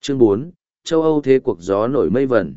Chương 4, châu Âu thế cuộc gió nổi mây vẩn.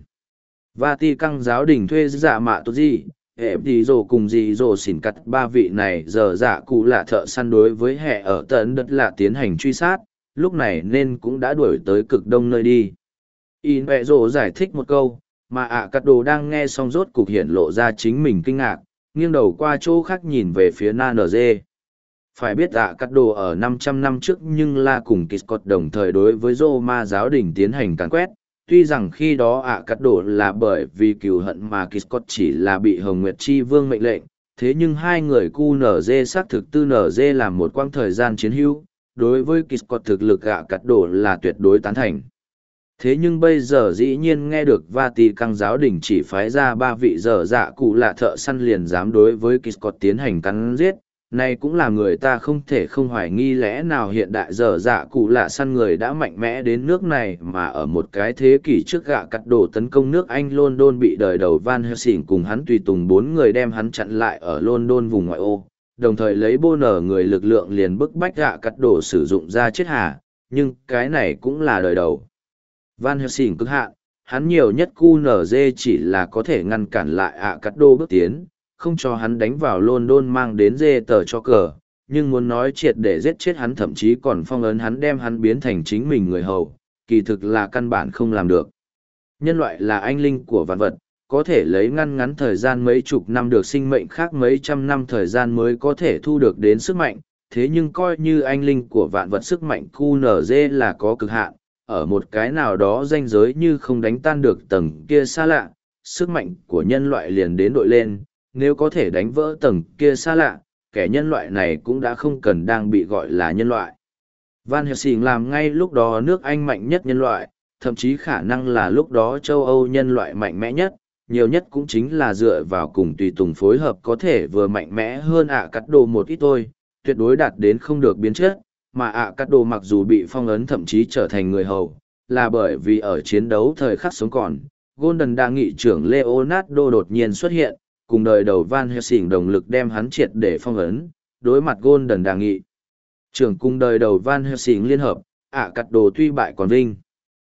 Vatican giáo đình thuê dạ mạ tốt gì, hệ tí rồ cùng gì rồ xỉn cắt ba vị này giờ dạ cụ là thợ săn đối với hệ ở tận đất là tiến hành truy sát, lúc này nên cũng đã đuổi tới cực đông nơi đi. In vẹ rồ giải thích một câu, mà cắt đồ đang nghe xong rốt cục hiện lộ ra chính mình kinh ngạc, nghiêng đầu qua chỗ khác nhìn về phía NNG. Phải biết cắt đồ ở 500 năm trước nhưng là cùng Kiscot đồng thời đối với Roma giáo đình tiến hành càn quét. Tuy rằng khi đó cắt đồ là bởi vì cừu hận mà Kiscot chỉ là bị Hồng Nguyệt Chi Vương mệnh lệnh, thế nhưng hai người QNZ xác thực tư NG làm một quãng thời gian chiến hữu, đối với Kiscot thực lực cắt đồ là tuyệt đối tán thành. Thế nhưng bây giờ dĩ nhiên nghe được Vatican giáo đình chỉ phái ra ba vị dở dạ cụ là thợ săn liền dám đối với Kiscot tiến hành cắn giết, này cũng là người ta không thể không hoài nghi lẽ nào hiện đại dở dạ cụ lạ săn người đã mạnh mẽ đến nước này mà ở một cái thế kỷ trước cắt đổ tấn công nước Anh London bị đời đầu Van Helsing cùng hắn tùy tùng 4 người đem hắn chặn lại ở London vùng ngoại ô, đồng thời lấy bô nở người lực lượng liền bức bách cắt đổ sử dụng ra chết hà, nhưng cái này cũng là đời đầu. Van Helsing cực hạn, hắn nhiều nhất QNZ chỉ là có thể ngăn cản lại cắt đổ bước tiến, không cho hắn đánh vào London mang đến dê tờ cho cờ, nhưng muốn nói triệt để giết chết hắn thậm chí còn phong ấn hắn đem hắn biến thành chính mình người hầu, kỳ thực là căn bản không làm được. Nhân loại là anh linh của vạn vật, có thể lấy ngắn thời gian mấy chục năm được sinh mệnh khác mấy trăm năm thời gian mới có thể thu được đến sức mạnh, thế nhưng coi như anh linh của vạn vật sức mạnh QNZ là có cực hạn, ở một cái nào đó ranh giới như không đánh tan được tầng kia xa lạ, sức mạnh của nhân loại liền đến đội lên. Nếu có thể đánh vỡ tầng kia xa lạ, kẻ nhân loại này cũng đã không cần đang bị gọi là nhân loại. Van Helsing làm ngay lúc đó nước Anh mạnh nhất nhân loại, thậm chí khả năng là lúc đó châu Âu nhân loại mạnh mẽ nhất, nhiều nhất cũng chính là dựa vào cùng tùy tùng phối hợp có thể vừa mạnh mẽ hơn cắt đồ một ít thôi, tuyệt đối đạt đến không được biến chất, mà cắt đồ mặc dù bị phong ấn thậm chí trở thành người hầu, là bởi vì ở chiến đấu thời khắc sống còn, Golden đa nghị trưởng Leonardo đột nhiên xuất hiện, cùng đời đầu Van Helsing đồng lực đem hắn triệt để phong ấn, đối mặt Golden đà nghị. Trưởng cùng đời đầu Van Helsing liên hợp, cắt đồ tuy bại còn vinh.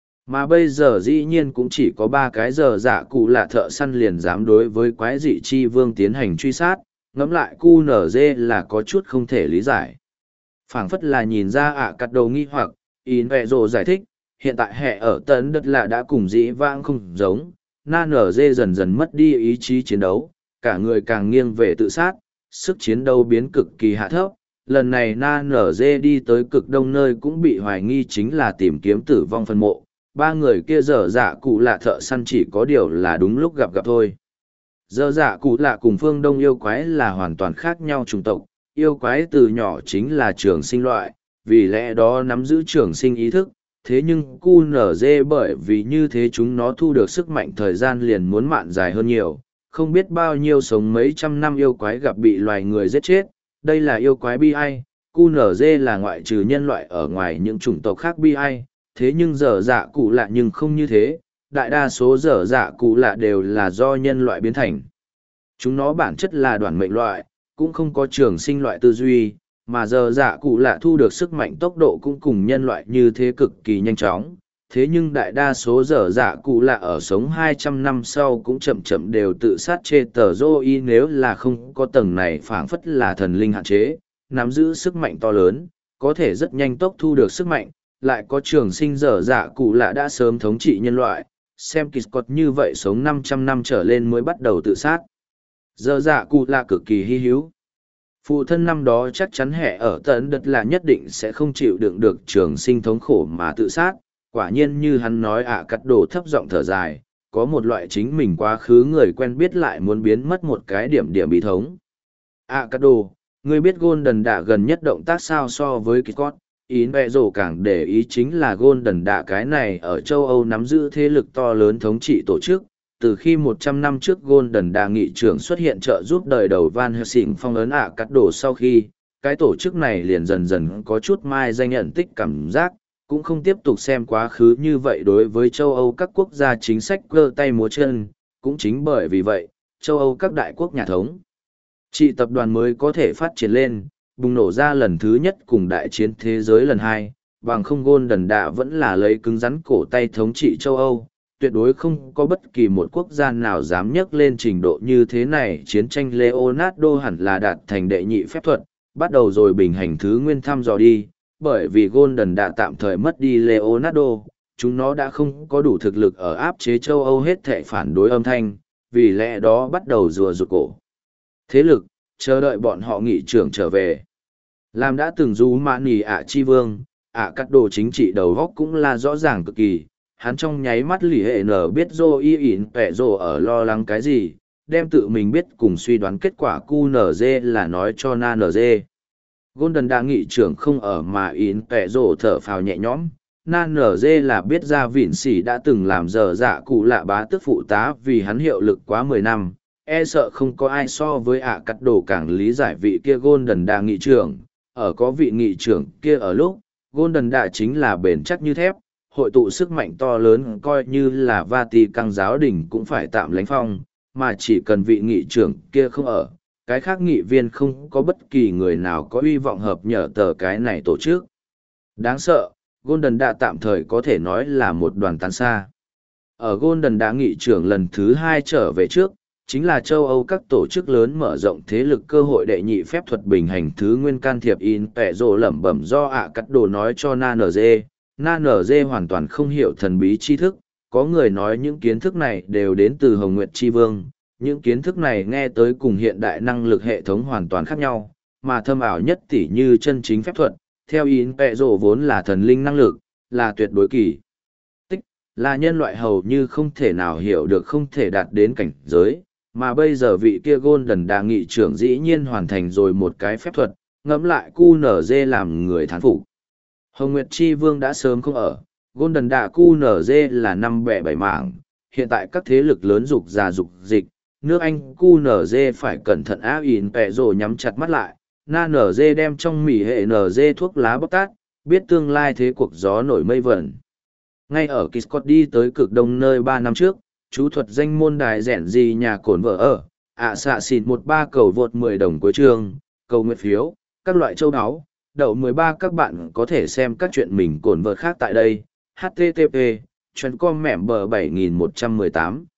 Mà bây giờ dĩ nhiên cũng chỉ có 3 cái giờ dạ cụ là thợ săn liền dám đối với quái dị chi vương tiến hành truy sát, ngẫm lại QNZ là có chút không thể lý giải. Phảng phất là nhìn ra cắt đồ nghi hoặc, in vẹ rồ giải thích, hiện tại hệ ở tấn đất là đã cùng dĩ vãng không giống, NNG dần dần mất đi ý chí chiến đấu, cả người càng nghiêng về tự sát, sức chiến đấu biến cực kỳ hạ thấp. Lần này NNG đi tới cực đông nơi cũng bị hoài nghi chính là tìm kiếm tử vong phân mộ. 3 người kia dở dạ cụ lạ thợ săn chỉ có điều là đúng lúc gặp thôi. Dở dạ cụ lạ cùng phương đông yêu quái là hoàn toàn khác nhau chủng tộc, yêu quái từ nhỏ chính là trường sinh loại, vì lẽ đó nắm giữ trường sinh ý thức. Thế nhưng QNZ bởi vì như thế chúng nó thu được sức mạnh thời gian liền muốn mạn dài hơn nhiều. Không biết bao nhiêu sống mấy trăm năm yêu quái gặp bị loài người giết chết, đây là yêu quái bi ai, QNZ là ngoại trừ nhân loại ở ngoài những chủng tộc khác bi ai, thế nhưng dở dạ cụ lạ nhưng không như thế, đại đa số dở dạ cụ lạ đều là do nhân loại biến thành. Chúng nó bản chất là đoàn mệnh loại, cũng không có trường sinh loại tư duy, mà dở dạ cụ lạ thu được sức mạnh tốc độ cũng cùng nhân loại như thế cực kỳ nhanh chóng. Thế nhưng đại đa số dở dạ cụ lạ ở sống 200 năm sau cũng chậm chậm đều tự sát chê tờ dô y nếu là không có tầng này phảng phất là thần linh hạn chế, nắm giữ sức mạnh to lớn, có thể rất nhanh tốc thu được sức mạnh, lại có trường sinh dở dạ cụ lạ đã sớm thống trị nhân loại, xem Kiscot như vậy sống 500 năm trở lên mới bắt đầu tự sát. Dở dạ cụ lạ cực kỳ hy hữu. Phụ thân năm đó chắc chắn hệ ở tận đất là nhất định sẽ không chịu đựng được trường sinh thống khổ mà tự sát. Quả nhiên như hắn nói cắt đồ thấp giọng thở dài, có một loại chính mình quá khứ người quen biết lại muốn biến mất một cái điểm bí thống. Cắt đồ, ngươi biết Golden đã gần nhất động tác sao so với Kiscot, ý vẹ rổ càng để ý chính là Golden đã cái này ở châu Âu nắm giữ thế lực to lớn thống trị tổ chức. Từ khi 100 năm trước Golden đã nghị trưởng xuất hiện trợ giúp đời đầu Van Helsing phong ấn cắt đồ sau khi, cái tổ chức này liền dần dần có chút mai danh nhận tích cảm giác, cũng không tiếp tục xem quá khứ như vậy đối với châu Âu các quốc gia chính sách cơ tay múa chân, cũng chính bởi vì vậy, châu Âu các đại quốc nhà thống trị tập đoàn mới có thể phát triển lên, bùng nổ ra lần thứ nhất cùng đại chiến thế giới lần 2, bằng không Golden đã vẫn là lấy cứng rắn cổ tay thống trị châu Âu, tuyệt đối không có bất kỳ một quốc gia nào dám nhấc lên trình độ như thế này. Chiến tranh Leonardo hẳn là đạt thành đệ nhị phép thuật, bắt đầu rồi bình hành thứ nguyên thăm dò đi, bởi vì Golden đã tạm thời mất đi Leonardo, chúng nó đã không có đủ thực lực ở áp chế châu Âu hết thảy phản đối âm thanh, vì lẽ đó bắt đầu rùa rụt cổ. Thế lực, chờ đợi bọn họ nghị trưởng trở về. Làm đã từng du mã nì ạ chi vương, ạ cắt đồ chính trị đầu góc cũng là rõ ràng cực kỳ, hắn trong nháy mắt lì hệ nở biết dô y ỉn vẻ dô ở lo lắng cái gì, đem tự mình biết cùng suy đoán kết quả QNZ là nói cho NANZ. Golden đã nghị trưởng không ở mà ỉn vẻ dô thở phào nhẹ nhõm, NANZ là biết ra vịn sỉ đã từng làm dở dạ cụ lạ bá tức phụ tá vì hắn hiệu lực quá 10 năm, e sợ không có ai so với ạ cắt đồ càng lý giải vị kia Golden đã nghị trưởng, ở có vị nghị trưởng kia ở lúc, Golden đã chính là bền chắc như thép, hội tụ sức mạnh to lớn coi như là Vatican giáo đình cũng phải tạm lánh phong, mà chỉ cần vị nghị trưởng kia không ở, cái khác nghị viên không có bất kỳ người nào có hy vọng hợp nhờ tờ cái này tổ chức. Đáng sợ, Golden đã tạm thời có thể nói là một đoàn tán xa. Ở Golden đã nghị trưởng lần thứ 2 trở về trước, chính là châu Âu các tổ chức lớn mở rộng thế lực cơ hội đệ nhị phép thuật bình hành thứ nguyên can thiệp in pẹ rồ lẩm bẩm do ạ cắt đồ nói cho NANZ. NANZ hoàn toàn không hiểu thần bí tri thức, có người nói những kiến thức này đều đến từ Hồng Nguyệt Chi Vương, những kiến thức này nghe tới cùng hiện đại năng lực hệ thống hoàn toàn khác nhau, mà thâm ảo nhất tỉ như chân chính phép thuật, theo in pẹ rồ vốn là thần linh năng lực, là tuyệt đối kỳ tích, là nhân loại hầu như không thể nào hiểu được không thể đạt đến cảnh giới. Mà bây giờ vị kia Golden đã nghị trưởng dĩ nhiên hoàn thành rồi một cái phép thuật, ngẫm lại QNZ làm người thán phục. Hồng Nguyệt Chi Vương đã sớm không ở, Golden đã QNZ là 5 bẻ 7 mảng, hiện tại các thế lực lớn dục già dục dịch, nước Anh QNZ phải cẩn thận áp in pẹ rồi nhắm chặt mắt lại, NANZ đem trong mỉ hệ NZ thuốc lá bóc tát, biết tương lai thế cuộc gió nổi mây vẩn. Ngay ở Kiscott đi tới cực đông nơi 3 năm trước, chú thuật danh môn đài rẻn gì nhà cồn vợ ở, xạ xịt 13 cầu vượt 10 đồng cuối chương, cầu nguyện phiếu, các loại châu áo, đậu 13 các bạn có thể xem các chuyện mình cồn vợ khác tại đây, http, chuyên com mẻm bờ 7118.